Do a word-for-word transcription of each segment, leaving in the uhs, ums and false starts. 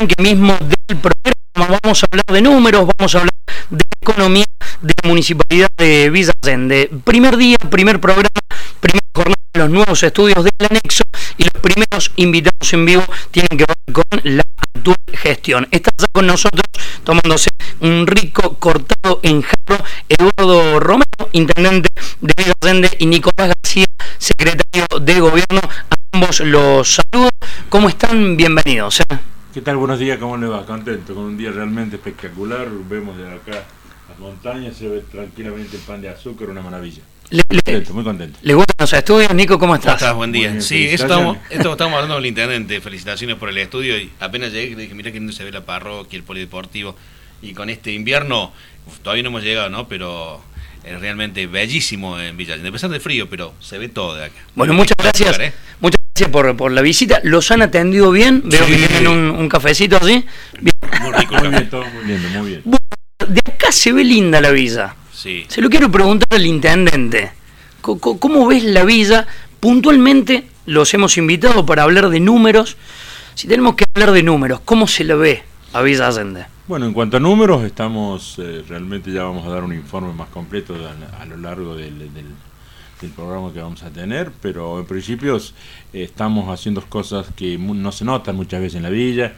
arranque mismo del programa. Vamos a hablar de números, vamos a hablar de economía de la Municipalidad de Villa Allende. Primer día, primer programa, primera jornada de los nuevos estudios del anexo, y los primeros invitados en vivo tienen que ver con la actual gestión. Está ya con nosotros, tomándose un rico cortado en jarro, Eduardo Romero, intendente de Villa Allende, y Nicolás García, secretario de Gobierno. A ambos los saludo. ¿Cómo están? Bienvenidos. ¿eh? ¿Qué tal? Buenos días, ¿cómo le va? Contento, con un día realmente espectacular. Vemos desde acá las montañas, se ve tranquilamente el pan de azúcar, una maravilla. Le, le, contento, muy contento. ¿Le gustan los estudios? Nico, ¿cómo estás? ¿Cómo estás? Buen día. Bien, sí, eso estamos, esto estamos hablando del intendente. Felicitaciones por el estudio. Y apenas llegué, dije, mira que lindo se ve la parroquia, el polideportivo. Y con este invierno, uf, todavía no hemos llegado, ¿no? Pero es realmente bellísimo en Villa Allende. A pesar del frío, pero se ve todo de acá. Bueno, muchas gracias. Lugar, ¿eh? Muchas gracias por, por la visita. ¿Los han atendido bien? Veo sí, que tienen un, un cafecito así. Bien. Muy rico. Muy bien, todo muy lindo, muy bien. Bueno, de acá se ve linda la villa. Sí. Se lo quiero preguntar al intendente. ¿Cómo, cómo ves la villa? Puntualmente los hemos invitado para hablar de números. Si tenemos que hablar de números, ¿cómo se la ve a Villa Allende? Bueno, en cuanto a números, estamos eh, realmente ya vamos a dar un informe más completo a, a lo largo del, del, del programa que vamos a tener, pero en principio eh, estamos haciendo cosas que no se notan muchas veces en la villa,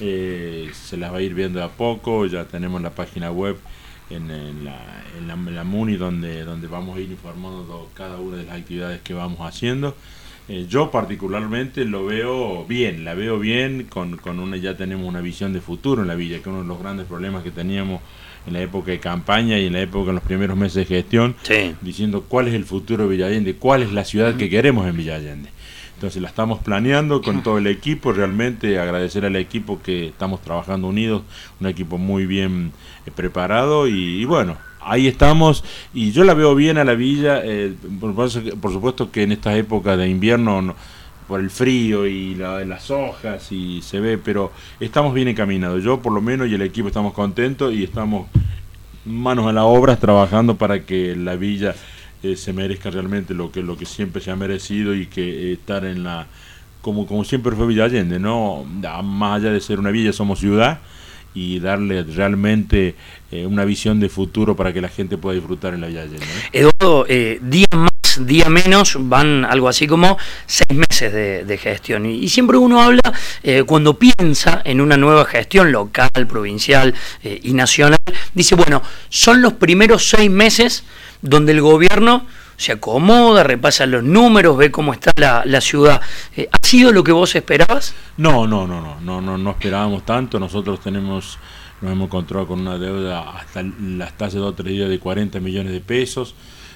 eh, se las va a ir viendo de a poco. Ya tenemos la página web en, en, la, en, la, en la MUNI donde, donde vamos a ir informando cada una de las actividades que vamos haciendo. Eh, yo particularmente lo veo bien, la veo bien, con, con una, ya tenemos una visión de futuro en la villa, que uno de los grandes problemas que teníamos en la época de campaña y en la época en los primeros meses de gestión, sí. diciendo cuál es el futuro de Villa Allende, cuál es la ciudad que queremos en Villa Allende. Entonces la estamos planeando con todo el equipo, realmente agradecer al equipo que estamos trabajando unidos, un equipo muy bien eh, preparado y, y bueno, ahí estamos, y yo la veo bien a la villa, eh, por, por supuesto que en estas épocas de invierno, no, por el frío y la, las hojas, y se ve, pero estamos bien encaminados. Yo por lo menos y el equipo estamos contentos y estamos manos a la obra trabajando para que la villa eh, se merezca realmente lo que, lo que siempre se ha merecido y que eh, estar en la, como, como siempre fue Villa Allende, ¿no? Más allá de ser una villa, somos ciudad, y darle realmente eh, una visión de futuro para que la gente pueda disfrutar en la Villa Allende, ¿no? Eduardo, eh, día más, día menos, van algo así como seis meses de, de gestión. Y, y siempre uno habla, eh, cuando piensa en una nueva gestión local, provincial eh, y nacional, dice, bueno, son los primeros seis meses donde el gobierno se acomoda, repasa los números, ve cómo está la, la ciudad. Eh, ¿Ha sido lo que vos esperabas? No, no, no, no, no, no, no esperábamos tanto. Nosotros tenemos, nos hemos encontrado con una deuda hasta, hasta hace dos o tres días de cuarenta millones de pesos,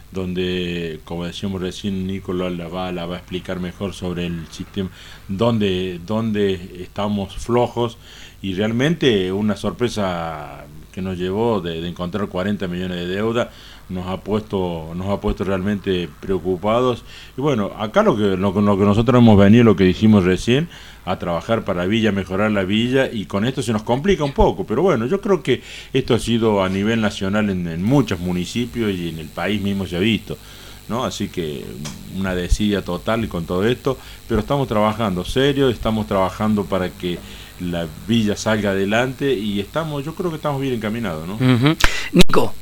donde, como decíamos recién, Nicolás la va, la va a explicar mejor sobre el sistema, donde, donde estamos flojos, y realmente una sorpresa que nos llevó de, de encontrar cuarenta millones de deuda nos ha puesto nos ha puesto realmente preocupados. Y bueno, acá lo que lo, lo que nosotros hemos venido, lo que dijimos recién, a trabajar para Villa, mejorar la Villa, y con esto se nos complica un poco, pero bueno, yo creo que esto ha sido a nivel nacional en, en muchos municipios y en el país mismo se ha visto, ¿no? Así que una desidia total con todo esto, pero estamos trabajando serio, estamos trabajando para que la villa salga adelante, y estamos, yo creo que estamos bien encaminados, ¿no? Uh-huh. Nico,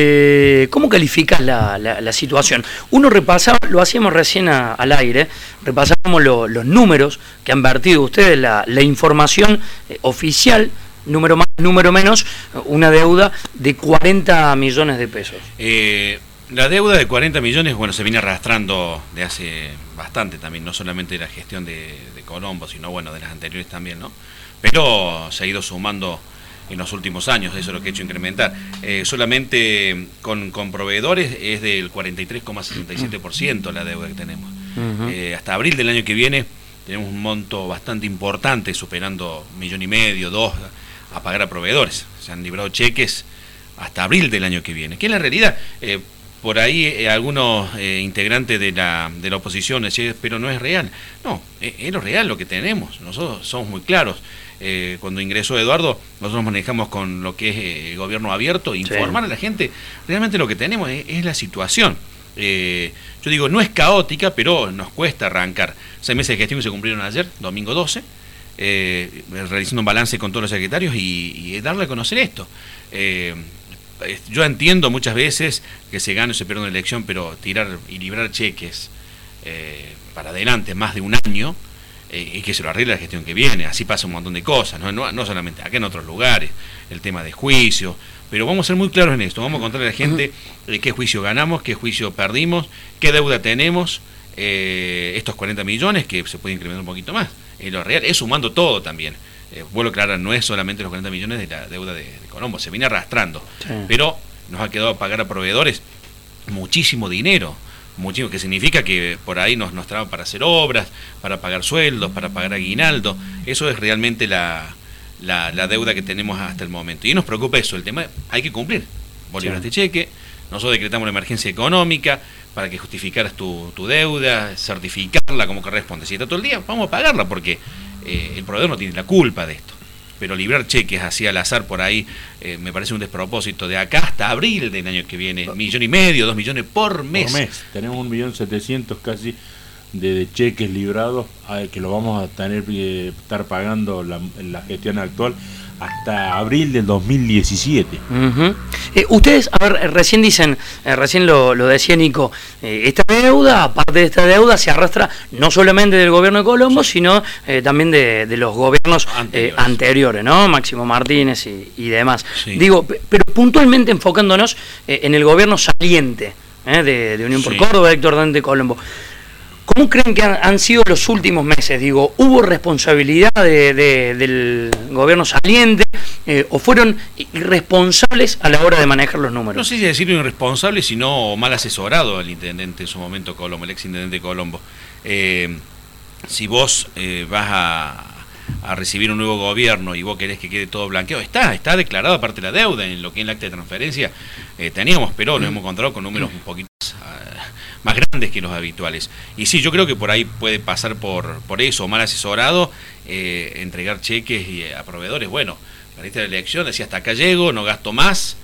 eh, ¿cómo calificas la, la, la situación? Uno repasaba, lo hacíamos recién a, al aire, repasábamos lo, los números que han vertido ustedes, la, la información eh, oficial, número más, número menos, una deuda de cuarenta millones de pesos. Eh, la deuda de cuarenta millones, bueno, se viene arrastrando de hace bastante también, no solamente de la gestión de, de Colombo, sino bueno, de las anteriores también, ¿no? Pero se ha ido sumando en los últimos años, eso es lo que he hecho incrementar. Eh, solamente con, con proveedores es del cuarenta y tres coma sesenta y siete por ciento la deuda que tenemos. Uh-huh. Eh, hasta abril del año que viene tenemos un monto bastante importante, superando un millón y medio, dos, a pagar a proveedores. Se han librado cheques hasta abril del año que viene. Que en la realidad, eh, por ahí eh, algunos eh, integrantes de la, de la oposición decían, pero no es real. No, es, es lo real lo que tenemos. Nosotros somos muy claros. Eh, cuando ingresó Eduardo, nosotros manejamos con lo que es eh, gobierno abierto, informar sí. a la gente realmente lo que tenemos es, es la situación. Eh, yo digo, no es caótica, pero nos cuesta arrancar. Seis meses de gestión se cumplieron ayer, domingo doce. eh, realizando un balance con todos los secretarios y, y darle a conocer esto. Eh, yo entiendo muchas veces que se gana o se pierde una elección, pero tirar y librar cheques eh, para adelante más de un año, eh, y que se lo arregle la gestión que viene. Así pasa un montón de cosas, no, no, no solamente acá, en otros lugares, el tema de juicio. Pero vamos a ser muy claros en esto, vamos a contarle a la gente eh, qué juicio ganamos, qué juicio perdimos, qué deuda tenemos, eh, estos cuarenta millones que se puede incrementar un poquito más. En lo real es sumando todo también. Eh, vuelvo a aclarar, no es solamente los cuarenta millones de la deuda de, de Colombo, se viene arrastrando. Sí. Pero nos ha quedado a pagar a proveedores muchísimo dinero, muchísimo, que significa que por ahí nos, nos traban para hacer obras, para pagar sueldos, para pagar aguinaldo. Eso es realmente la... La, la deuda que tenemos hasta el momento. Y nos preocupa eso, el tema, hay que cumplir. Vos sí. libraste cheque, nosotros decretamos la emergencia económica para que justificaras tu, tu deuda, certificarla como corresponde. Si está todo el día, vamos a pagarla porque eh, el proveedor no tiene la culpa de esto. Pero librar cheques así al azar por ahí eh, me parece un despropósito. De acá hasta abril del año que viene, millón y medio, dos millones por mes. Por mes, tenemos un millón setecientos casi De, de cheques librados, eh, que lo vamos a tener que eh, estar pagando la, la gestión actual hasta abril del dos mil diecisiete. Uh-huh. eh, ustedes, a ver, recién dicen, eh, recién lo, lo decía Nico, eh, esta deuda, aparte de esta deuda, se arrastra no solamente del gobierno de Colombo, sí. sino eh, también de, de los gobiernos anteriores, eh, anteriores, ¿no? Máximo Martínez y, y demás. Sí. Digo, pero puntualmente enfocándonos eh, en el gobierno saliente eh, de, de Unión sí. por Córdoba, Héctor Dante Colombo. ¿Cómo creen que han, han sido los últimos meses? Digo, ¿hubo responsabilidad de, de, del gobierno saliente eh, o fueron irresponsables a la hora de manejar los números? No sé si decirlo irresponsable, sino mal asesorado el intendente en su momento Colombo, el ex intendente Colombo. Eh, si vos eh, vas a, a recibir un nuevo gobierno y vos querés que quede todo blanqueado, está, está declarado aparte la deuda en lo que es el acta de transferencia eh, teníamos, pero nos hemos encontrado con números un poquito más grandes que los habituales. Y sí, yo creo que por ahí puede pasar por por eso, mal asesorado, eh, entregar cheques y, a proveedores. Bueno, para esta elección decía, hasta acá llego, no gasto más,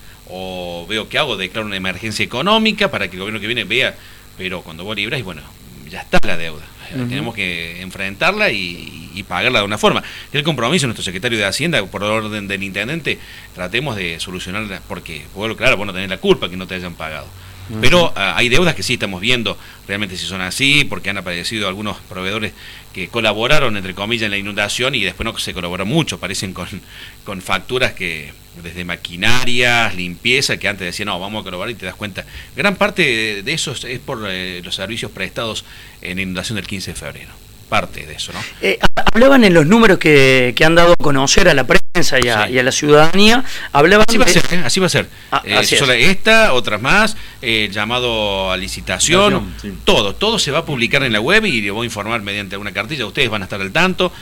o veo qué hago, declaro una emergencia económica para que el gobierno que viene vea, pero cuando vos libras, y bueno, ya está la deuda. Uh-huh. Tenemos que enfrentarla y, y pagarla de una forma. El compromiso de nuestro secretario de Hacienda, por orden del intendente, tratemos de solucionarla, porque, bueno, claro, vos no tenés la culpa que no te hayan pagado. Pero uh, hay deudas que sí estamos viendo realmente si son así, porque han aparecido algunos proveedores que colaboraron, entre comillas, en la inundación y después no se colaboró mucho, aparecen con, con facturas que desde maquinarias, limpieza, que antes decían, no, vamos a colaborar y te das cuenta. Gran parte de, de eso es por eh, los servicios prestados en la inundación del quince de febrero. Parte de eso, ¿no? Eh, hablaban en los números que, que han dado a conocer a la prensa y a, sí. y a la ciudadanía, hablaban... Así va de... a ser, ¿eh? Así va a ser. Ah, eh, solo esta, otras más, eh, llamado a licitación, sí. todo, todo se va a publicar en la web y le voy a informar mediante una cartilla, ustedes van a estar al tanto,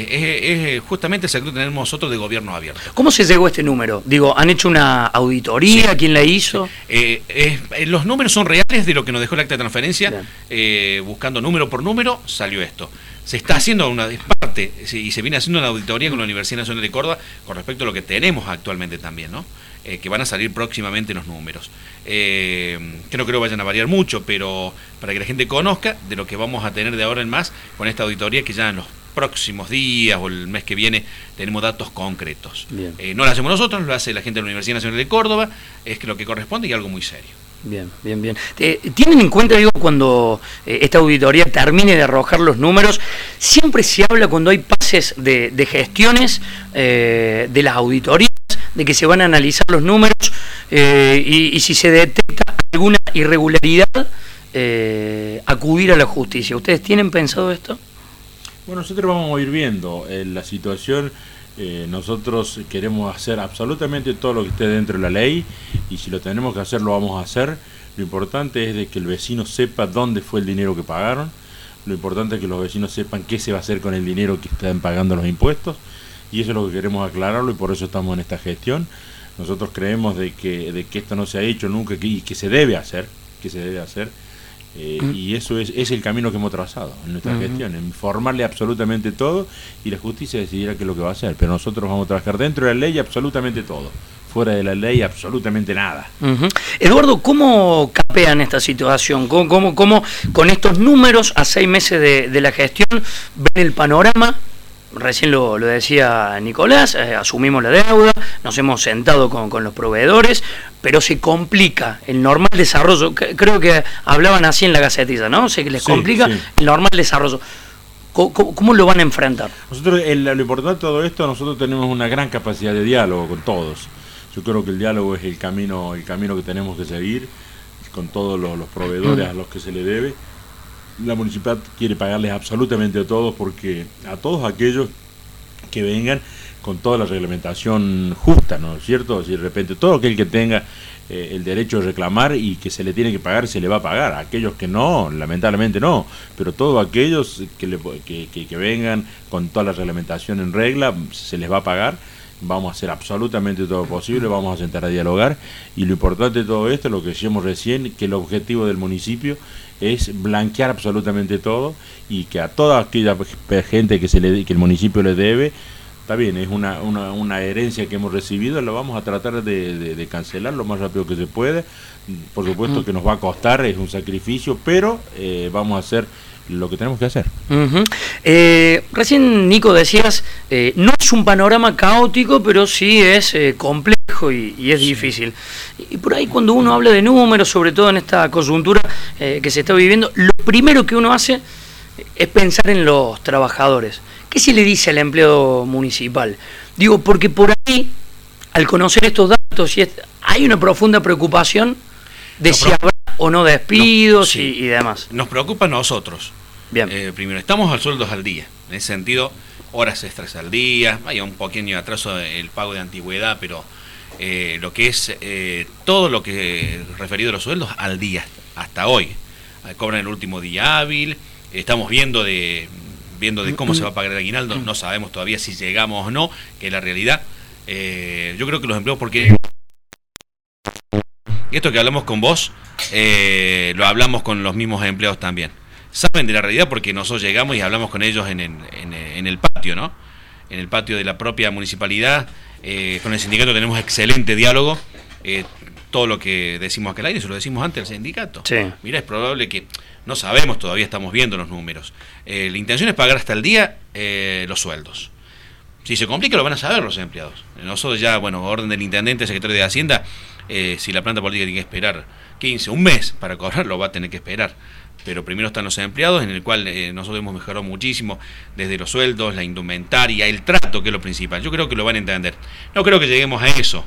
eh, es, es justamente el secreto que tenemos nosotros de gobierno abierto. ¿Cómo se llegó a este número? Digo, ¿han hecho una auditoría? Sí. ¿Quién la hizo? Sí. Eh, eh, los números son reales de lo que nos dejó el acta de transferencia, eh, buscando número por número, salió esto. Se está haciendo una parte y se viene haciendo una auditoría con la Universidad Nacional de Córdoba con respecto a lo que tenemos actualmente también, ¿no? Eh, que van a salir próximamente los números. Eh, que no creo vayan a variar mucho, pero para que la gente conozca de lo que vamos a tener de ahora en más con esta auditoría, que ya en los próximos días o el mes que viene tenemos datos concretos. Eh, no lo hacemos nosotros, lo hace la gente de la Universidad Nacional de Córdoba, es lo que corresponde y algo muy serio. Bien, bien, bien. Eh, ¿Tienen en cuenta, digo, cuando eh, esta auditoría termine de arrojar los números, siempre se habla cuando hay pases de, de gestiones eh, de las auditorías, de que se van a analizar los números eh, y, y si se detecta alguna irregularidad, eh, acudir a la justicia? ¿Ustedes tienen pensado esto? Bueno, nosotros vamos a ir viendo eh, la situación. Eh, nosotros queremos hacer absolutamente todo lo que esté dentro de la ley y si lo tenemos que hacer lo vamos a hacer. Lo importante es de que el vecino sepa dónde fue el dinero que pagaron, lo importante es que los vecinos sepan qué se va a hacer con el dinero que están pagando los impuestos y eso es lo que queremos aclararlo y por eso estamos en esta gestión. Nosotros creemos de que, de que esto no se ha hecho nunca y que se debe hacer, que se debe hacer. Eh, uh-huh. Y eso es, es el camino que hemos trazado en nuestra uh-huh. gestión, informarle absolutamente todo y la justicia decidirá qué es lo que va a hacer, pero nosotros vamos a trabajar dentro de la ley absolutamente todo, fuera de la ley absolutamente nada. Uh-huh. Eduardo, ¿cómo capean esta situación? ¿Cómo, cómo, cómo con estos números a seis meses de, de la gestión ven el panorama? recién lo, lo decía Nicolás, eh, asumimos la deuda, nos hemos sentado con, con los proveedores, pero se complica el normal desarrollo. C- creo que hablaban así en la Gacetilla, ¿no? Se les Sí, complica sí. el normal desarrollo. ¿Cómo, cómo, cómo lo van a enfrentar? Nosotros, el, lo importante de todo esto, nosotros tenemos una gran capacidad de diálogo con todos. Yo creo que el diálogo es el camino, el camino que tenemos que seguir con todos los, los proveedores a los que se le debe. La municipalidad quiere pagarles absolutamente a todos, porque a todos aquellos que vengan con toda la reglamentación justa, ¿no es cierto? Si de repente todo aquel que tenga eh, el derecho de reclamar y que se le tiene que pagar, se le va a pagar. Aquellos que no, lamentablemente no, pero todos aquellos que, le, que, que, que vengan con toda la reglamentación en regla, se les va a pagar. Vamos a hacer absolutamente todo lo posible, vamos a sentar a dialogar, y lo importante de todo esto, lo que decíamos recién, que el objetivo del municipio es blanquear absolutamente todo, y que a toda aquella gente que se le que el municipio le debe, está bien, es una, una, una herencia que hemos recibido, lo vamos a tratar de, de, de cancelar lo más rápido que se puede. Por supuesto que nos va a costar, es un sacrificio, pero eh, vamos a hacer lo que tenemos que hacer. Uh-huh. Eh, recién, Nico, decías, eh, no es un panorama caótico, pero sí es eh, complejo y, y es sí. difícil. Y por ahí, cuando uno habla de números, sobre todo en esta coyuntura eh, que se está viviendo, lo primero que uno hace es pensar en los trabajadores. ¿Qué se le dice al empleado municipal? Digo, porque por ahí, al conocer estos datos, y est- hay una profunda preocupación de Nos si pro- habrá o no despidos no, sí. y, y demás. Nos preocupa a nosotros. Bien. Eh, primero, estamos a sueldos al día. En ese sentido, horas extras al día. Hay un pequeño atraso el pago de antigüedad, pero eh, lo que es eh, todo lo que referido a los sueldos al día, hasta hoy. Eh, cobran el último día hábil. Estamos viendo de viendo de cómo se va a pagar el aguinaldo. No sabemos todavía si llegamos o no, que es la realidad. Eh, yo creo que los empleos, porque esto que hablamos con vos, eh, lo hablamos con los mismos empleados también. Saben de la realidad porque nosotros llegamos y hablamos con ellos en, en, en, en el patio, ¿no? En el patio de la propia municipalidad. Eh, con el sindicato tenemos excelente diálogo. Eh, todo lo que decimos acá al aire, se lo decimos antes al sindicato. Sí. Mira, es probable que, no sabemos todavía, estamos viendo los números. Eh, la intención es pagar hasta el día eh, los sueldos. Si se complica, lo van a saber los empleados. Nosotros ya, bueno, orden del intendente, secretario de Hacienda, eh, si la planta política tiene que esperar quince, un mes para cobrar, lo va a tener que esperar. Pero primero están los empleados, en el cual eh, nosotros hemos mejorado muchísimo, desde los sueldos, la indumentaria, el trato, que es lo principal. Yo creo que lo van a entender. No creo que lleguemos a eso,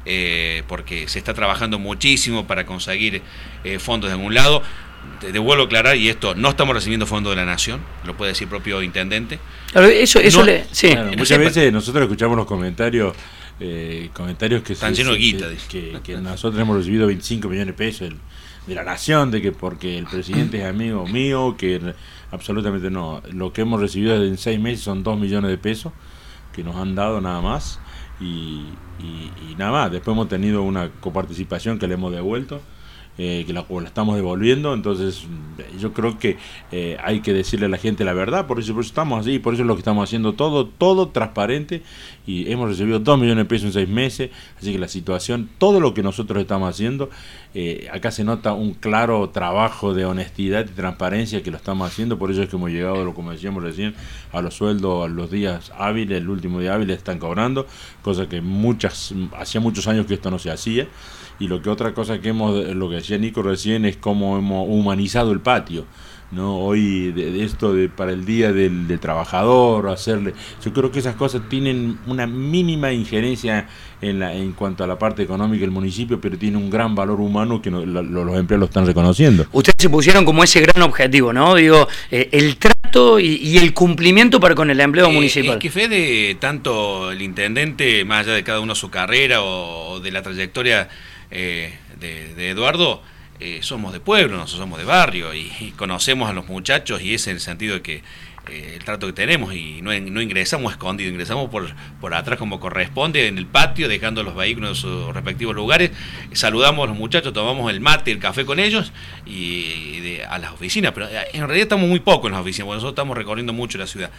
eh, porque se está trabajando muchísimo para conseguir eh, fondos de algún lado. Te, te vuelvo a aclarar, y esto, no estamos recibiendo fondos de la Nación, lo puede decir el propio intendente. Claro, eso, eso No, le, sí. Claro, no muchas sé, veces nosotros escuchamos los comentarios, eh, comentarios que, Están se- llenos de que- guita, dice. que, que nosotros hemos recibido veinticinco millones de pesos del- de la Nación, de que porque el presidente es amigo mío, que absolutamente no. Lo que hemos recibido en seis meses son dos millones de pesos que nos han dado nada más, y, y, y nada más. Después hemos tenido una coparticipación que le hemos devuelto, eh, que la, o la estamos devolviendo. Entonces yo creo que eh, hay que decirle a la gente la verdad, por eso, por eso estamos así, por eso es lo que estamos haciendo, todo todo transparente, y hemos recibido dos millones de pesos en seis meses. Así que la situación, todo lo que nosotros estamos haciendo, eh, acá se nota un claro trabajo de honestidad y transparencia que lo estamos haciendo. Por eso es que hemos llegado, lo como decíamos recién, a los sueldos, a los días hábiles, el último día hábil están cobrando, cosa que muchas hacía muchos años que esto no se hacía. Y lo que otra cosa que hemos, lo que decía Nico recién, es cómo hemos humanizado el patio, ¿no? Hoy de, de esto de para el día del, del trabajador, hacerle, yo creo que esas cosas tienen una mínima injerencia en la en cuanto a la parte económica del municipio, pero tiene un gran valor humano que no, lo, los empleados lo están reconociendo. Ustedes se pusieron como ese gran objetivo, ¿no? Digo, eh, el trato y, y el cumplimiento para con el empleo Eh, municipal. Es que Fede, tanto el intendente, más allá de cada uno su carrera o, o de la trayectoria eh, de, de Eduardo, eh, somos de pueblo, nosotros somos de barrio, y, y conocemos a los muchachos, y ese es el sentido de que eh, el trato que tenemos, y no, no ingresamos escondido, ingresamos por, por atrás como corresponde, en el patio, dejando los vehículos en sus respectivos lugares, saludamos a los muchachos, tomamos el mate, el café con ellos, y, y de, a las oficinas, pero en realidad estamos muy poco en las oficinas, porque nosotros estamos recorriendo mucho la ciudad.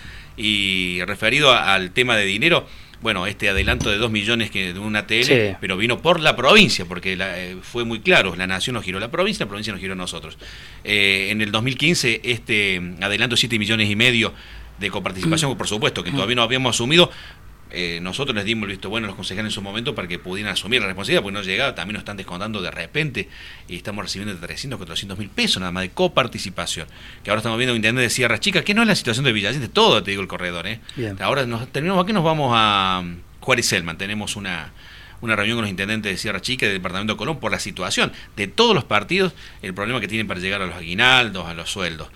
Y referido a, al tema de dinero, bueno, este adelanto de dos millones que de una T L, Sí. pero vino por la provincia, porque la, eh, fue muy claro, la nación nos giró a la provincia, la provincia nos giró a nosotros. Eh, en el dos mil quince, este adelanto de siete millones y medio de coparticipación, por supuesto, que todavía no habíamos asumido. Eh, nosotros les dimos el visto bueno a los concejales en su momento para que pudieran asumir la responsabilidad, porque no llegaba, también nos están descontando de repente y estamos recibiendo de trescientos, cuatrocientos mil pesos nada más de coparticipación, que ahora estamos viendo un intendente de Sierra Chica, que no es la situación de Villa Allende, todo te digo el corredor, ¿eh? Ahora nos terminamos aquí, nos vamos a Juárez Selman, tenemos una una reunión con los intendentes de Sierra Chica y del departamento de Colón por la situación de todos los partidos, el problema que tienen para llegar a los aguinaldos, a los sueldos.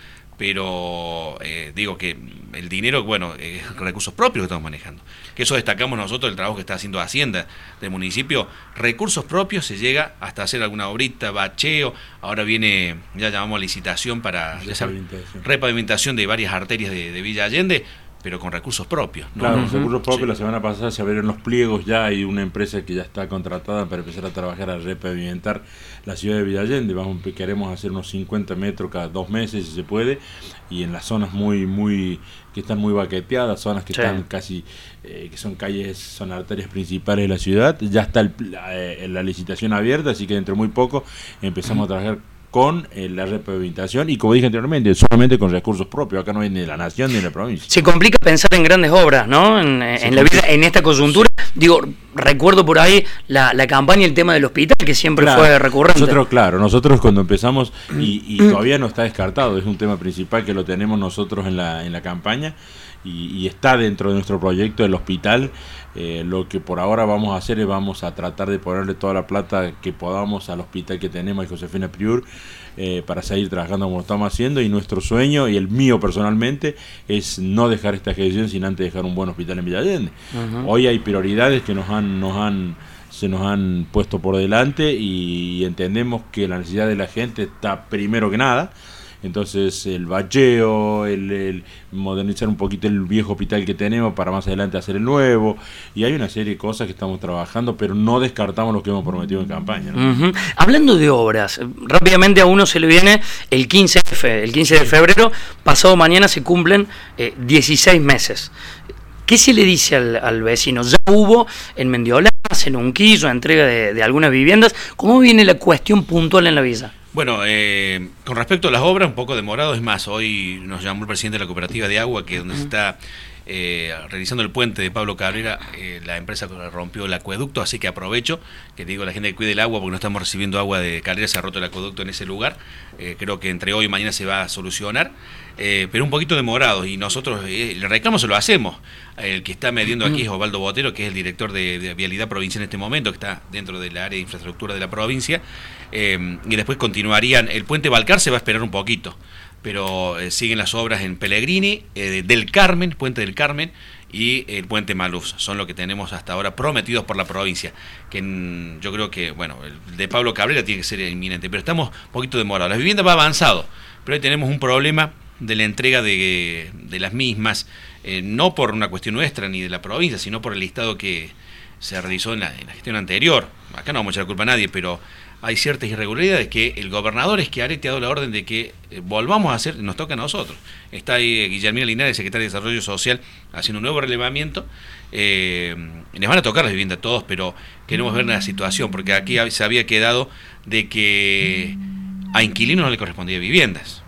Pero eh, digo que el dinero, bueno, es eh, recursos propios que estamos manejando. Que eso destacamos nosotros del trabajo que está haciendo Hacienda del municipio. Recursos propios se llega hasta hacer alguna obrita, bacheo. Ahora viene, ya llamamos licitación para repavimentación, repavimentación de varias arterias de, de Villa Allende, pero con recursos propios, ¿no? Claro, uh-huh. recursos propios. Sí. La semana pasada se abrieron los pliegos, ya hay una empresa que ya está contratada para empezar a trabajar a repavimentar la ciudad de Villa Allende. Vamos, queremos hacer unos cincuenta metros cada dos meses si se puede, y en las zonas muy, muy, que están muy baqueteadas, zonas que sí. están casi, eh, que son calles, son arterias principales de la ciudad, ya está el, la, eh, la licitación abierta, así que dentro de muy poco empezamos uh-huh. a trabajar con eh, la repavimentación y, como dije anteriormente, solamente con recursos propios. Acá no hay ni de la nación ni de la provincia. Se complica pensar en grandes obras, ¿no? En, en la vida, en esta coyuntura. Sí. Digo, recuerdo por ahí la, la campaña y el tema del hospital, que siempre claro, fue recurrente. Nosotros, claro, nosotros cuando empezamos, y, y todavía no está descartado, es un tema principal que lo tenemos nosotros en la, en la campaña, y, y está dentro de nuestro proyecto del hospital. Eh, lo que por ahora vamos a hacer es vamos a tratar de ponerle toda la plata que podamos al hospital que tenemos, el Josefina Priur, eh, para seguir trabajando como estamos haciendo, y nuestro sueño, y el mío personalmente, es no dejar esta gestión sin antes dejar un buen hospital en Villa Allende. Uh-huh. Hoy hay prioridades que nos han, nos han, se nos han puesto por delante, y, y entendemos que la necesidad de la gente está primero que nada. Entonces el bacheo, el, el modernizar un poquito el viejo hospital que tenemos para más adelante hacer el nuevo, y hay una serie de cosas que estamos trabajando, pero no descartamos lo que hemos prometido en campaña, ¿no? Uh-huh. Hablando de obras, rápidamente a uno se le viene el quince F, el quince de febrero, pasado mañana se cumplen eh, dieciséis meses. ¿Qué se le dice al, al vecino? Ya hubo en Mendiolas, en Unquillo, entrega de, de algunas viviendas. ¿Cómo viene la cuestión puntual en la villa? Bueno, eh, con respecto a las obras, un poco demorado. Es más, hoy nos llamó el presidente de la cooperativa de agua, que es donde se está eh, realizando el puente de Pablo Cabrera, eh, la empresa rompió el acueducto, así que aprovecho que digo a la gente que cuide el agua, porque no estamos recibiendo agua de Cabrera, se ha roto el acueducto en ese lugar. Eh, creo que entre hoy y mañana se va a solucionar, eh, pero un poquito demorado, y nosotros eh, el reclamo se lo hacemos. El que está mediendo aquí es Osvaldo Botero, que es el director de, de Vialidad Provincial en este momento, que está dentro del área de infraestructura de la provincia, eh, y después continuarían. El puente Balcar se va a esperar un poquito, pero eh, siguen las obras en Pellegrini, eh, del Carmen, Puente del Carmen, y el Puente Maluz. Son lo que tenemos hasta ahora prometidos por la provincia, que en, yo creo que, bueno, el de Pablo Cabrera tiene que ser inminente, pero estamos un poquito demorados. La vivienda va avanzado, pero hoy tenemos un problema de la entrega de, de las mismas, eh, no por una cuestión nuestra ni de la provincia, sino por el listado que se realizó en la, en la gestión anterior. Acá no vamos a echar la culpa a nadie, pero hay ciertas irregularidades que el gobernador Schiaretti ha dado la orden de que eh, volvamos a hacer, nos toca a nosotros. Está ahí eh, Guillermina Linares, secretaria de Desarrollo Social, haciendo un nuevo relevamiento. Eh, les van a tocar las viviendas a todos, pero queremos ver la situación, porque aquí se había quedado de que a inquilinos no le correspondía viviendas.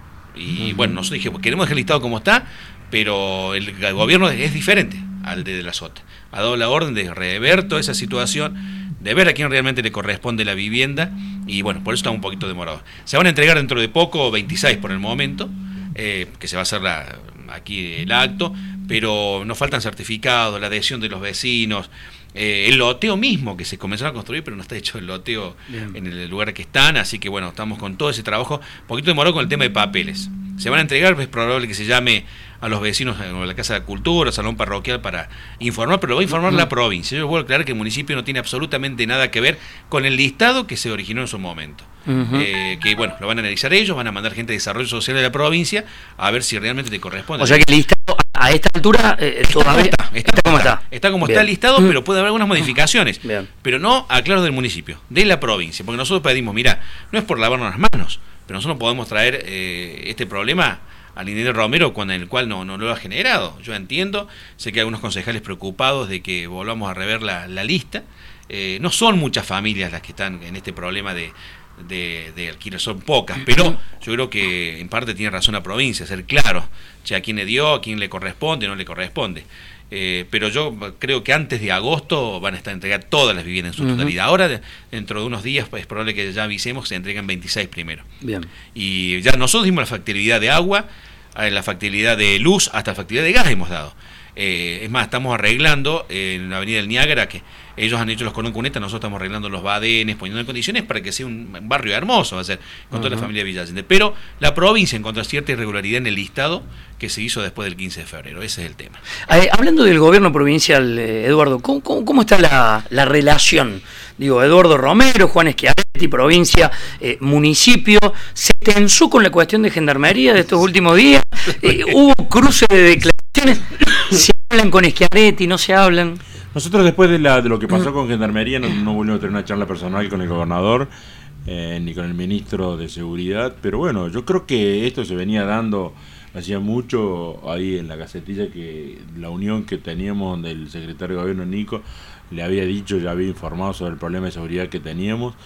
Y uh-huh. bueno, nosotros dijimos, queremos dejar el listado como está, pero el, el gobierno es diferente al de, de la Sota. Ha dado la orden de rever toda esa situación, de ver a quién realmente le corresponde la vivienda, y bueno, por eso estamos un poquito demorados. Se van a entregar dentro de poco, veintiséis por el momento, eh, que se va a hacer la, aquí el acto, pero nos faltan certificados, la adhesión de los vecinos, eh, el loteo mismo que se comenzó a construir, pero no está hecho el loteo Bien. En el lugar que están, así que bueno, estamos con todo ese trabajo, un poquito demorado con el tema de papeles. Se van a entregar, es probable que se llame a los vecinos a la Casa de Cultura, Salón Parroquial, para informar, pero lo va a informar uh-huh. la provincia. Yo voy a aclarar que el municipio no tiene absolutamente nada que ver con el listado que se originó en su momento. Uh-huh. Eh, que bueno, lo van a analizar ellos, van a mandar gente de Desarrollo Social de la provincia a ver si realmente te corresponde. O sea que el listado a esta altura eh, está todavía está, está, está como está. Está, está como Bien. Está el listado, uh-huh. pero puede haber algunas modificaciones. Bien. Pero no a claros del municipio, de la provincia. Porque nosotros pedimos, mira, no es por lavarnos las manos, pero nosotros no podemos traer eh, este problema al ingeniero Romero, con el cual no, no lo ha generado. Yo entiendo, sé que hay algunos concejales preocupados de que volvamos a rever la, la lista. Eh, no son muchas familias las que están en este problema de, de, de alquiler, son pocas, pero yo creo que en parte tiene razón la provincia, ser claro, che, a quién le dio, a quién le corresponde, no le corresponde. Eh, pero yo creo que antes de agosto van a estar entregadas todas las viviendas en su uh-huh. totalidad. Ahora, dentro de unos días, pues, es probable que ya avisemos que se entregan veintiséis primero. Bien. Y ya nosotros dimos la factibilidad de agua, la factibilidad de luz, hasta la factibilidad de gas hemos dado. Eh, es más, estamos arreglando eh, en la avenida del Niágara, que ellos han hecho los cordón cunetas, nosotros estamos arreglando los badenes, poniendo en condiciones para que sea un barrio hermoso, va a ser con uh-huh. toda la familia de Villa Allende. Pero la provincia encontró cierta irregularidad en el listado que se hizo después del quince de febrero, ese es el tema. Eh, hablando del gobierno provincial, eh, Eduardo, ¿cómo, cómo, cómo está la, la relación? Digo, Eduardo Romero, Juan Schiaretti, provincia, eh, municipio, ¿se tensó con la cuestión de gendarmería de estos últimos días? Eh, ¿Hubo cruce de declaraciones? ¿Se hablan con Schiaretti, no se hablan? Nosotros después de, la, de lo que pasó con Gendarmería no, no volvimos a tener una charla personal con el gobernador eh, ni con el ministro de Seguridad, pero bueno, yo creo que esto se venía dando hacía mucho ahí en la gacetilla, que la unión que teníamos del secretario de gobierno Nico le había dicho, ya había informado sobre el problema de seguridad que teníamos,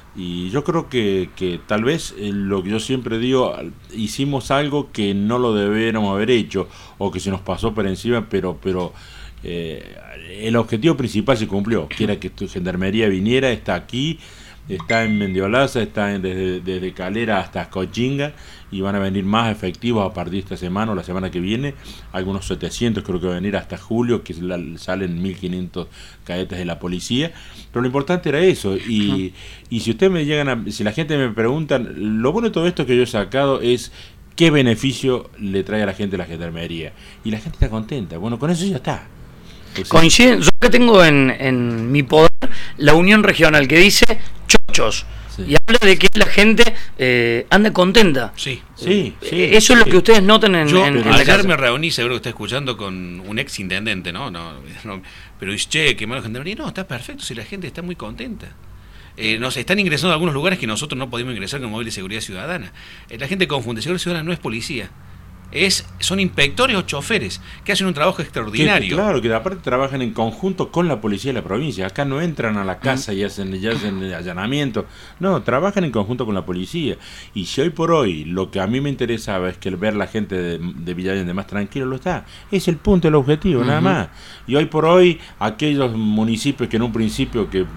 y yo creo que, que tal vez eh, lo que yo siempre digo, hicimos algo que no lo debiéramos haber hecho o que se nos pasó por encima, pero pero eh, el objetivo principal se cumplió, que era que tu Gendarmería viniera, está aquí, está en Mendiolaza, está en, desde, desde Calera hasta Cochinga, y van a venir más efectivos a partir de esta semana o la semana que viene, algunos setecientos creo que van a venir hasta julio, que la, salen mil quinientos cadetes de la policía, pero lo importante era eso, y, y si ustedes me llegan a, si la gente me pregunta, lo bueno de todo esto que yo he sacado es qué beneficio le trae a la gente la Gendarmería, y la gente está contenta, bueno, con eso ya está. Pues coinciden, yo que tengo en, en mi poder la unión regional que dice chochos, sí, y habla de que la gente eh, anda contenta. Sí, sí, eh, sí. Eso es lo sí. que ustedes notan en, yo, en, en ayer la casa. me reuní, seguro que está escuchando, con un ex intendente, ¿no? no, no pero dice, che, qué malo Gendarmería. No, está perfecto, si la gente está muy contenta. Eh, nos están ingresando a algunos lugares que nosotros no podemos ingresar con móvil de seguridad ciudadana. Eh, la gente confunde, seguridad ciudadana no es policía. Es, son inspectores o choferes que hacen un trabajo extraordinario. Que, claro, que aparte trabajan en conjunto con la policía de la provincia. Acá no entran a la casa y hacen, y hacen allanamiento. No, trabajan en conjunto con la policía. Y si hoy por hoy lo que a mí me interesaba es que el ver la gente de, de Villa Allende más tranquilo, lo está. Es el punto, el objetivo, uh-huh. nada más. Y hoy por hoy aquellos municipios que en un principio que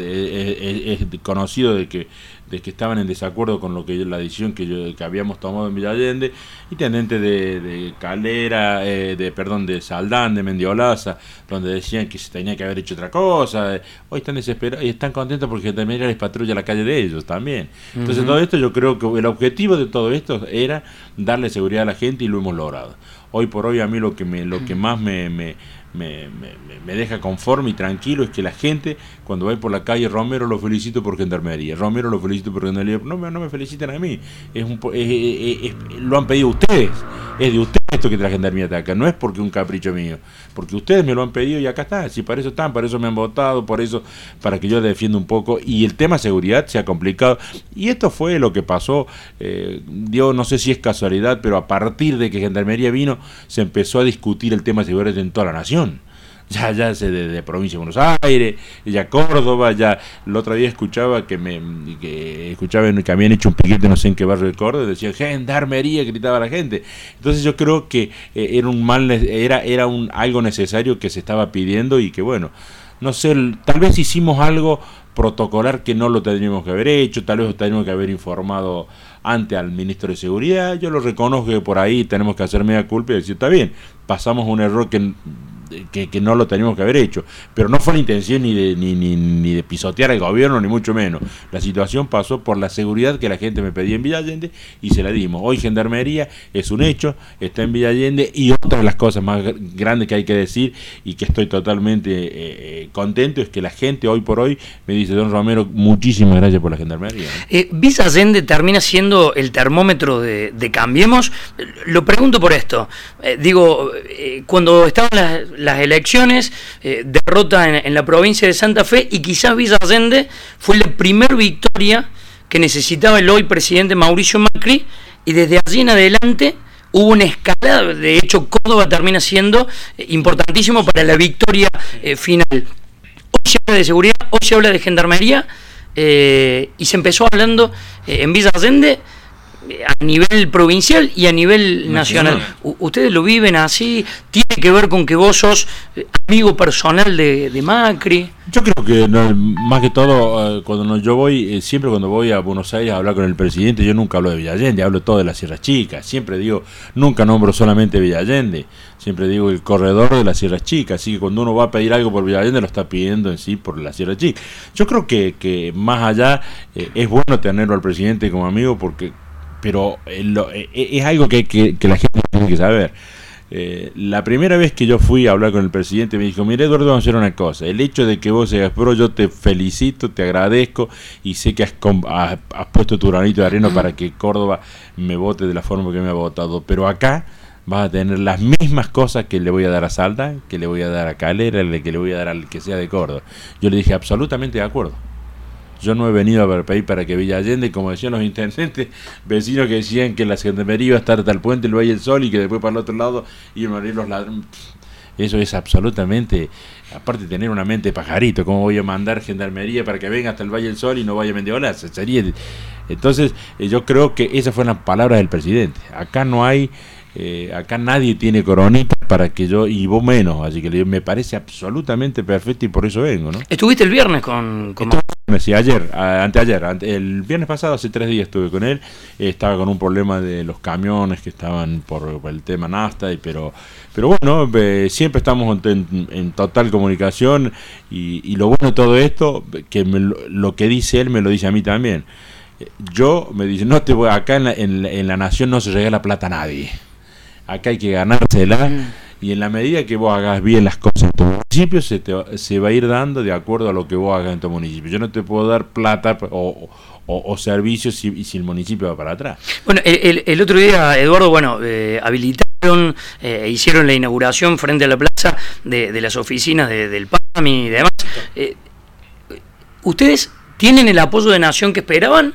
eh, es, es conocido de que de que estaban en desacuerdo con lo que la decisión que, yo, que habíamos tomado en Villa Allende, intendentes de, de Calera, eh, de perdón, de Saldán, de Mendiolaza, donde decían que se tenía que haber hecho otra cosa, eh, hoy están desesperados y están contentos porque también les patrulla la calle de ellos también. Entonces uh-huh. todo esto, yo creo que el objetivo de todo esto era darle seguridad a la gente y lo hemos logrado. Hoy por hoy a mí lo que me lo que más me, me Me, me, me deja conforme y tranquilo es que la gente, cuando va por la calle, Romero lo felicito por Gendarmería, Romero lo felicito por Gendarmería, no, no me felicitan a mí, es un, es, es, es, lo han pedido ustedes, es de ustedes esto que la Gendarmería está acá, no es porque un capricho mío, porque ustedes me lo han pedido y acá está, si para eso están, para eso me han votado, por eso, para que yo defienda un poco, y el tema seguridad se ha complicado, y esto fue lo que pasó, eh, yo no sé si es casualidad, pero a partir de que Gendarmería vino, se empezó a discutir el tema de seguridad en toda la nación. Ya, ya de, de provincia de Buenos Aires, ya Córdoba, ya el otro día escuchaba que me que escuchaba que habían hecho un piquete no sé en qué barrio de Córdoba, decían Gendarmería, gritaba la gente. Entonces yo creo que eh, era un mal era era un algo necesario que se estaba pidiendo y que bueno, no sé, tal vez hicimos algo protocolar que no lo tendríamos que haber hecho, tal vez lo tendríamos que haber informado antes al ministro de Seguridad. Yo lo reconozco que por ahí tenemos que hacer media culpa y decir, está bien, pasamos un error que Que, que no lo teníamos que haber hecho, pero no fue la intención ni de, ni, ni, ni de pisotear al gobierno, ni mucho menos. La situación pasó por la seguridad que la gente me pedía en Villa Allende y se la dimos. Hoy Gendarmería es un hecho, está en Villa Allende, y otra de las cosas más grandes que hay que decir y que estoy totalmente eh, contento es que la gente hoy por hoy me dice, don Romero, muchísimas gracias por la Gendarmería. Eh, ¿Villa Allende termina siendo el termómetro de, de Cambiemos? Lo pregunto por esto. Eh, digo, eh, cuando estaban las las elecciones, eh, derrota en, en la provincia de Santa Fe, y quizás Villa Allende fue la primera victoria que necesitaba el hoy presidente Mauricio Macri, y desde allí en adelante hubo una escalada. De hecho, Córdoba termina siendo eh, importantísimo para la victoria eh, final. Hoy se habla de seguridad, hoy se habla de Gendarmería. eh, y se empezó hablando eh, en Villa Allende a nivel provincial y a nivel nacional. nacional. ¿Ustedes lo viven así? ¿Tiene que ver con que vos sos amigo personal de, de Macri? Yo creo que no, más que todo, eh, cuando no, yo voy, eh, siempre cuando voy a Buenos Aires a hablar con el presidente, yo nunca hablo de Villa Allende, hablo todo de la Sierra Chica. Siempre digo, nunca nombro solamente Villa Allende, siempre digo el corredor de la Sierra Chica. Así que cuando uno va a pedir algo por Villa Allende, lo está pidiendo en sí por la Sierra Chica. Yo creo que, que más allá, eh, es bueno tenerlo al presidente como amigo, porque pero eh, lo, eh, es algo que, que, que la gente tiene que saber. Eh, la primera vez que yo fui a hablar con el presidente me dijo, mire Eduardo, vamos a hacer una cosa, el hecho de que vos seas pro, yo te felicito, te agradezco y sé que has, has, has puesto tu granito de arena para que Córdoba me vote de la forma que me ha votado, pero acá vas a tener las mismas cosas que le voy a dar a Salta, que le voy a dar a Calera, que le voy a dar al que sea de Córdoba. Yo le dije absolutamente de acuerdo. Yo no he venido a pedir para que Villa Allende, como decían los intendentes, vecinos que decían que la gendarmería iba a estar hasta el puente del Valle del Sol y que después para el otro lado iban a abrir los ladrones. Eso es absolutamente, aparte de tener una mente pajarito, ¿cómo voy a mandar gendarmería para que venga hasta el Valle del Sol y no vaya a Mendiola? Sería. Entonces, yo creo que esas fueron las palabras del presidente. Acá no hay, eh, acá nadie tiene coronita para que yo, y vos menos, así que me parece absolutamente perfecto y por eso vengo, ¿no? ¿Estuviste el viernes con...? con... Sí, ayer, anteayer, ante, el viernes pasado, hace tres días estuve con él, eh, estaba con un problema de los camiones que estaban por, por el tema nafta, y, pero pero bueno, eh, siempre estamos en, en, en total comunicación y, y lo bueno de todo esto, que me, lo que dice él me lo dice a mí también. Yo, me dice, no te voy, acá en la, en, en la nación no se regala plata a nadie, acá hay que ganársela. Mm. Y en la medida que vos hagas bien las cosas en tu municipio, se, te, se va a ir dando de acuerdo a lo que vos hagas en tu municipio. Yo no te puedo dar plata o, o, o servicios si, si el municipio va para atrás. Bueno, el, el, el otro día, Eduardo, bueno, eh, habilitaron, eh, hicieron la inauguración frente a la plaza de, de las oficinas de, del P A M y demás. Eh, ¿Ustedes tienen el apoyo de Nación que esperaban?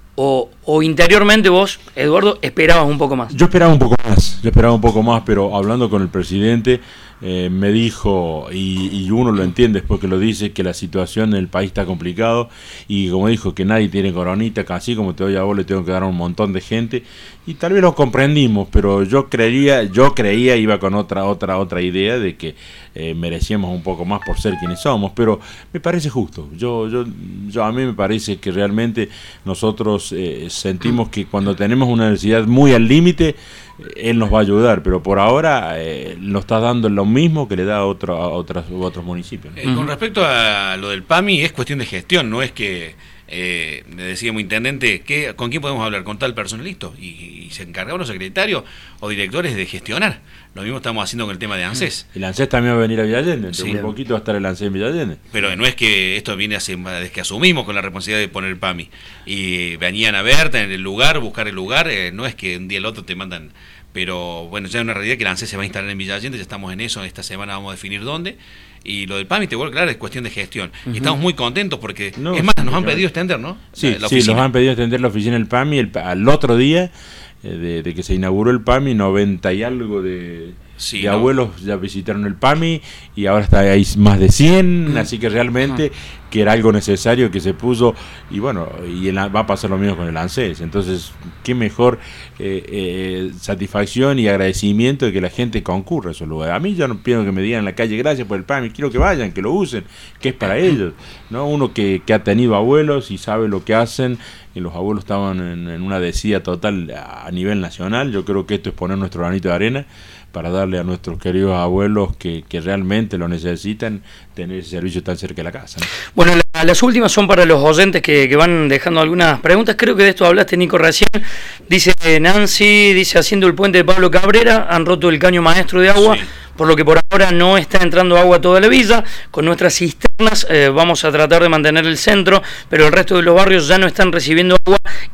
O, o interiormente vos, Eduardo, esperabas un poco más? Yo esperaba un poco más, yo esperaba un poco más, pero hablando con el presidente, eh, me dijo, y, y uno lo entiende después que lo dice, que la situación en el país está complicado, y como dijo, que nadie tiene coronita, casi como te doy a vos le tengo que dar a un montón de gente, y tal vez lo comprendimos, pero yo creía, yo creía, iba con otra, otra, otra idea de que eh, merecíamos un poco más por ser quienes somos, pero me parece justo, yo, yo, yo a mí me parece que realmente nosotros eh, sentimos que cuando tenemos una necesidad muy al límite, él nos va a ayudar, pero por ahora eh, nos está dando lo mismo que le da a, otro, a otras, a otros municipios, ¿no? Eh, con respecto a lo del P A M I, es cuestión de gestión, no es que eh, le decíamos intendente, ¿qué, ¿con quién podemos hablar? Con tal persona, listo, y, y se encargaron los secretarios o directores de gestionar. Lo mismo estamos haciendo con el tema de ANSES. El ANSES también va a venir a Villa Allende, sí. Un poquito va a estar el ANSES en Villa Allende. Pero no es que esto viene hace, desde que asumimos con la responsabilidad de poner el P A M I, y venían a ver, en el lugar, buscar el lugar, eh, no es que un día al otro te mandan. Pero bueno, ya es una realidad que el ANSES se va a instalar en Villa Allende, ya estamos en eso, esta semana vamos a definir dónde. Y lo del P A M I, te vuelvo a aclarar, es cuestión de gestión. Uh-huh. Y estamos muy contentos porque, no, es más, nos han pedido extender, ¿no? Sí, la, la sí, nos han pedido extender la oficina del P A M I el, al otro día eh, de, de que se inauguró el P A M I, noventa y algo de... Sí, de ¿no? abuelos ya visitaron el P A M I y ahora está ahí más de cien, así que realmente que era algo necesario que se puso, y bueno, y el, va a pasar lo mismo con el ANSES. Entonces, qué mejor eh, eh, satisfacción y agradecimiento de que la gente concurra a esos lugares. A mí yo no pido que me digan en la calle gracias por el P A M I, quiero que vayan, que lo usen, que es para ellos, ¿no? Uno que, que ha tenido abuelos y sabe lo que hacen, y los abuelos estaban en, en una decía total a nivel nacional. Yo creo que esto es poner nuestro granito de arena para darle a nuestros queridos abuelos que, que realmente lo necesitan, tener ese servicio tan cerca de la casa, ¿no? Bueno, la, las últimas son para los oyentes que, que van dejando algunas preguntas. Creo que de esto hablaste, Nico, recién. Dice Nancy, dice, haciendo el puente de Pablo Cabrera, han roto el caño maestro de agua, sí. Por lo que por ahora no está entrando agua a toda la villa. Con nuestras cisternas eh, vamos a tratar de mantener el centro, pero el resto de los barrios ya no están recibiendo agua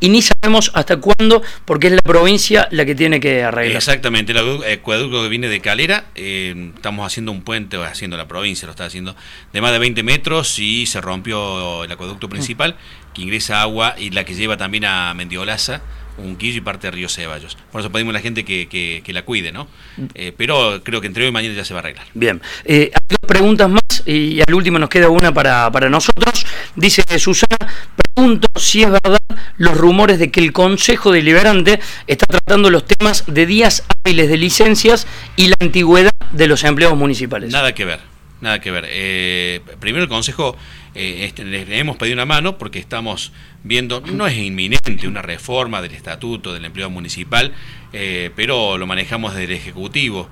y ni sabemos hasta cuándo, porque es la provincia la que tiene que arreglar. Exactamente, el acueducto que viene de Calera, eh, estamos haciendo un puente, o haciendo la provincia, lo está haciendo, de más de veinte metros, y se rompió el acueducto principal, que ingresa agua, y la que lleva también a Mendiolaza, Unquillo y parte de Río Ceballos. Por eso pedimos a la gente que, que, que la cuide, ¿no? Eh, pero creo que entre hoy y mañana ya se va a arreglar. Bien, eh, hay dos preguntas más y al último nos queda una para, para nosotros. Dice Susana, pregunto si es verdad los rumores de que el Consejo Deliberante está tratando los temas de días hábiles de licencias y la antigüedad de los empleados municipales. Nada que ver, nada que ver. Eh, primero el Consejo, eh, este, le hemos pedido una mano porque estamos viendo, no es inminente una reforma del estatuto del empleado municipal, eh, pero lo manejamos desde el Ejecutivo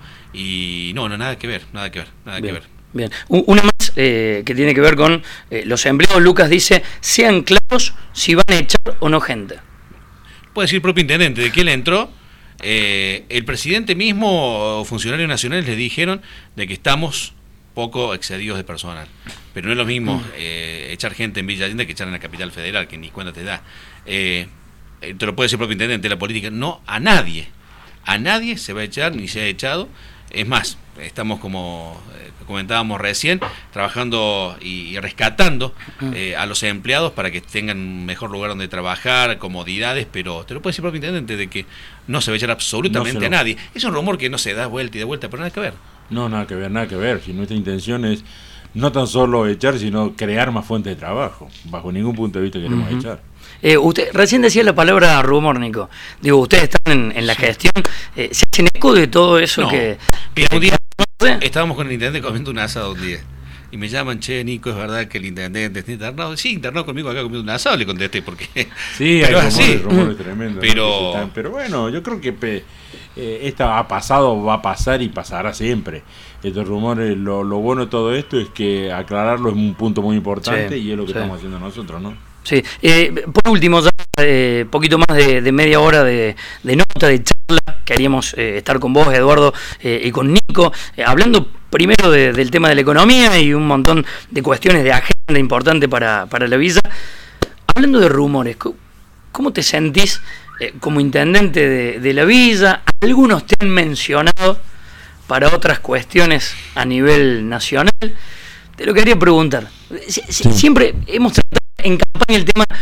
y no, no, nada que ver, nada que ver, nada Bien. que ver. Bien, una más eh, que tiene que ver con eh, los empleados. Lucas dice, sean claros si van a echar o no gente. Puede decir el propio intendente de que él entró, eh, el presidente mismo o funcionarios nacionales le dijeron de que estamos poco excedidos de personal, pero no es lo mismo eh, echar gente en Villa Allende que echar en la capital federal, que ni cuenta te da. Eh, te lo puede decir el propio intendente de la política, no a nadie, a nadie se va a echar ni se ha echado. Es más, estamos como eh, comentábamos recién, trabajando y, y rescatando eh, a los empleados para que tengan un mejor lugar donde trabajar, comodidades, pero te lo puede decir el propio intendente de que no se va a echar absolutamente no a nadie. Es un rumor que no se da vuelta y de vuelta, pero nada que ver. No, nada que ver, nada que ver. Si nuestra intención es no tan solo echar, sino crear más fuentes de trabajo. Bajo ningún punto de vista queremos uh-huh. echar. Eh, usted recién decía la palabra rumor, Nico. Digo, ustedes están en, en la sí. gestión. Eh, ¿Se hacen eco de todo eso? No. que, Mira, un día estábamos con el intendente comiendo un asado un día. Y me llaman, che, Nico, ¿es verdad que el intendente está internado? Sí, internado conmigo acá comiendo un asado, le contesté, porque... Sí, hay rumores, así. rumores tremendos. Pero... ¿no? Pero bueno, yo creo que pe, eh, esta ha pasado, va a pasar y pasará siempre. Estos rumores, lo, lo bueno de todo esto es que aclararlo es un punto muy importante sí, y es lo que sí. estamos haciendo nosotros, ¿no? Sí, eh, por último, ya eh, poquito más de, de media hora de, de nota, de charla, queríamos eh, estar con vos, Eduardo, eh, y con Nico, eh, hablando primero de, del tema de la economía y un montón de cuestiones de agenda importante para, para la villa. Hablando de rumores, ¿cómo te sentís eh, como intendente de, de la villa? Algunos te han mencionado para otras cuestiones a nivel nacional. Te lo quería preguntar. Sie- sí. Siempre hemos tratado en campaña el tema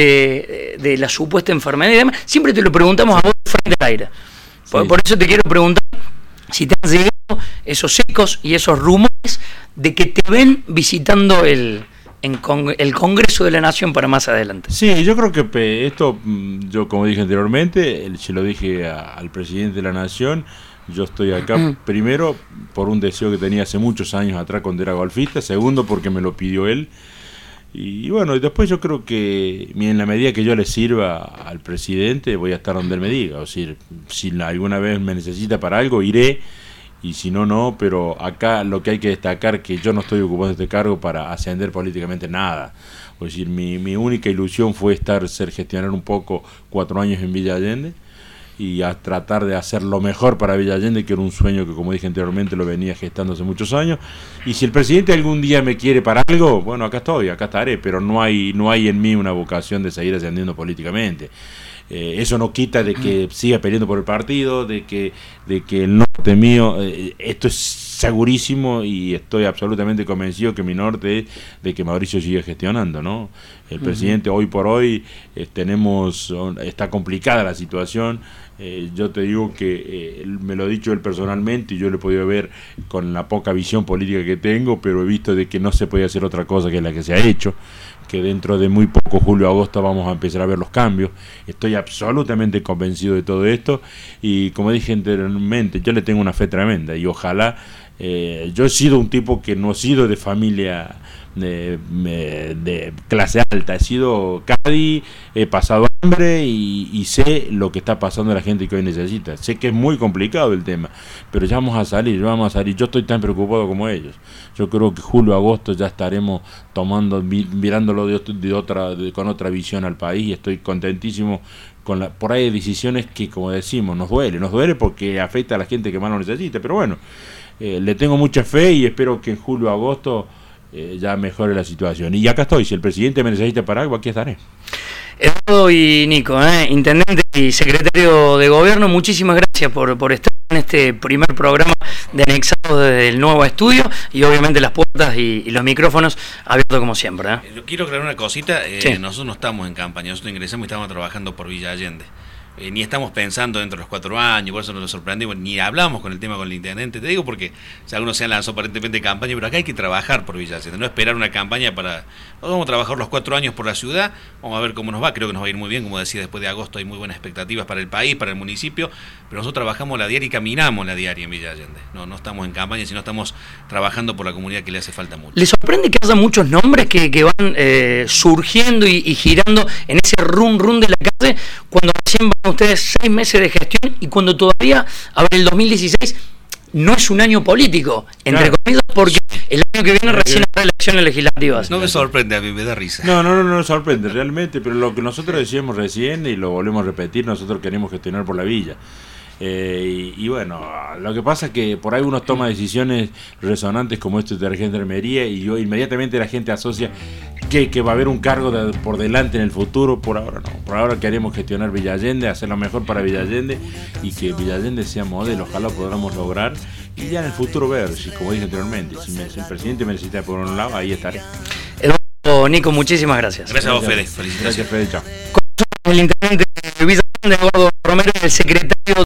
de, de la supuesta enfermedad y demás, siempre te lo preguntamos a vos frente al aire. Por, sí. por eso te quiero preguntar si te han llegado esos ecos y esos rumores de que te ven visitando el, en con, el Congreso de la Nación para más adelante. Sí, yo creo que esto, yo como dije anteriormente, se lo dije a, al presidente de la Nación, yo estoy acá mm. primero por un deseo que tenía hace muchos años atrás cuando era golfista, segundo porque me lo pidió él. Y bueno, y después yo creo que en la medida que yo le sirva al presidente voy a estar donde él me diga. O sea, si alguna vez me necesita para algo, iré, y si no, no. Pero acá lo que hay que destacar es que yo no estoy ocupado de este cargo para ascender políticamente nada. Es decir, mi, mi única ilusión fue estar, ser gestionar un poco cuatro años en Villa Allende y a tratar de hacer lo mejor para Villa Allende, que era un sueño que, como dije anteriormente, lo venía gestando hace muchos años. Y si el presidente algún día me quiere para algo, bueno, acá estoy, acá estaré, pero no hay no hay en mí una vocación de seguir ascendiendo políticamente. Eh, eso no quita de que siga peleando por el partido, de que de que el norte mío, eh, esto es segurísimo y estoy absolutamente convencido que mi norte es de que Mauricio siga gestionando, ¿no? El uh-huh. presidente hoy por hoy eh, tenemos, está complicada la situación. Eh, yo te digo que eh, me lo ha dicho él personalmente y yo lo he podido ver con la poca visión política que tengo, pero he visto de que no se puede hacer otra cosa que la que se ha hecho, que dentro de muy poco, julio, agosto, vamos a empezar a ver los cambios. Estoy absolutamente convencido de todo esto y, como dije anteriormente, yo le tengo una fe tremenda y ojalá, eh, yo he sido un tipo que no he sido de familia de, de clase alta, he sido Cádiz, he pasado hambre y, y sé lo que está pasando a la gente que hoy necesita. Sé que es muy complicado el tema, pero ya vamos a salir, ya vamos a salir. Yo estoy tan preocupado como ellos. Yo creo que julio, agosto ya estaremos tomando, mirándolo de, de otra, de, con otra visión al país, y estoy contentísimo con la, por ahí hay decisiones que, como decimos, nos duele, nos duele porque afecta a la gente que más lo necesita, pero bueno, eh, le tengo mucha fe y espero que en julio, agosto eh, ya mejore la situación. Y acá estoy, si el presidente me necesita para algo, aquí estaré. Eduardo y Nico, ¿eh? Intendente y secretario de Gobierno, muchísimas gracias por, por estar en este primer programa de Anexados desde el nuevo estudio y obviamente las puertas y, y los micrófonos abiertos como siempre. ¿eh? Yo quiero aclarar una cosita, eh, sí. Nosotros no estamos en campaña, nosotros ingresamos y estamos trabajando por Villa Allende. Eh, ni estamos pensando dentro de los cuatro años, por eso nos lo sorprendimos, ni hablamos con el tema con el intendente. Te digo porque si algunos se han lanzado aparentemente campaña, pero acá hay que trabajar por Villa Allende, no esperar una campaña para... Vamos a trabajar los cuatro años por la ciudad, vamos a ver cómo nos va, creo que nos va a ir muy bien, como decía, después de agosto hay muy buenas expectativas para el país, para el municipio, pero nosotros trabajamos la diaria y caminamos la diaria en Villa Allende. No, no estamos en campaña, sino estamos trabajando por la comunidad que le hace falta mucho. ¿Les sorprende que haya muchos nombres que, que van eh, surgiendo y, y girando en ese run run de la calle cuando recién van ustedes seis meses de gestión y cuando todavía, a ver, el dos mil dieciséis no es un año político, entre claro. comillas, porque el año que viene recién habrá elecciones legislativas? No me sorprende, a mí me da risa. No, no, no, no nos sorprende realmente, pero lo que nosotros decíamos recién y lo volvemos a repetir, nosotros queremos gestionar por la villa. Eh, y, y bueno, lo que pasa es que por ahí uno toma decisiones resonantes como esto de la gendarmería y yo inmediatamente la gente asocia que, que va a haber un cargo de, por delante en el futuro. Por ahora no, por ahora queremos gestionar Villa Allende, hacer lo mejor para Villa Allende y que Villa Allende sea modelo, ojalá podamos lograr y ya en el futuro ver, si como dije anteriormente, si, me, si el presidente me necesita por un lado, ahí estaré. Eduardo, Nico, muchísimas gracias. Gracias a vos, Fede. Felicitaciones. Gracias, Fede, chao. El intendente de Villa Allende, Eduardo Romero, el secretario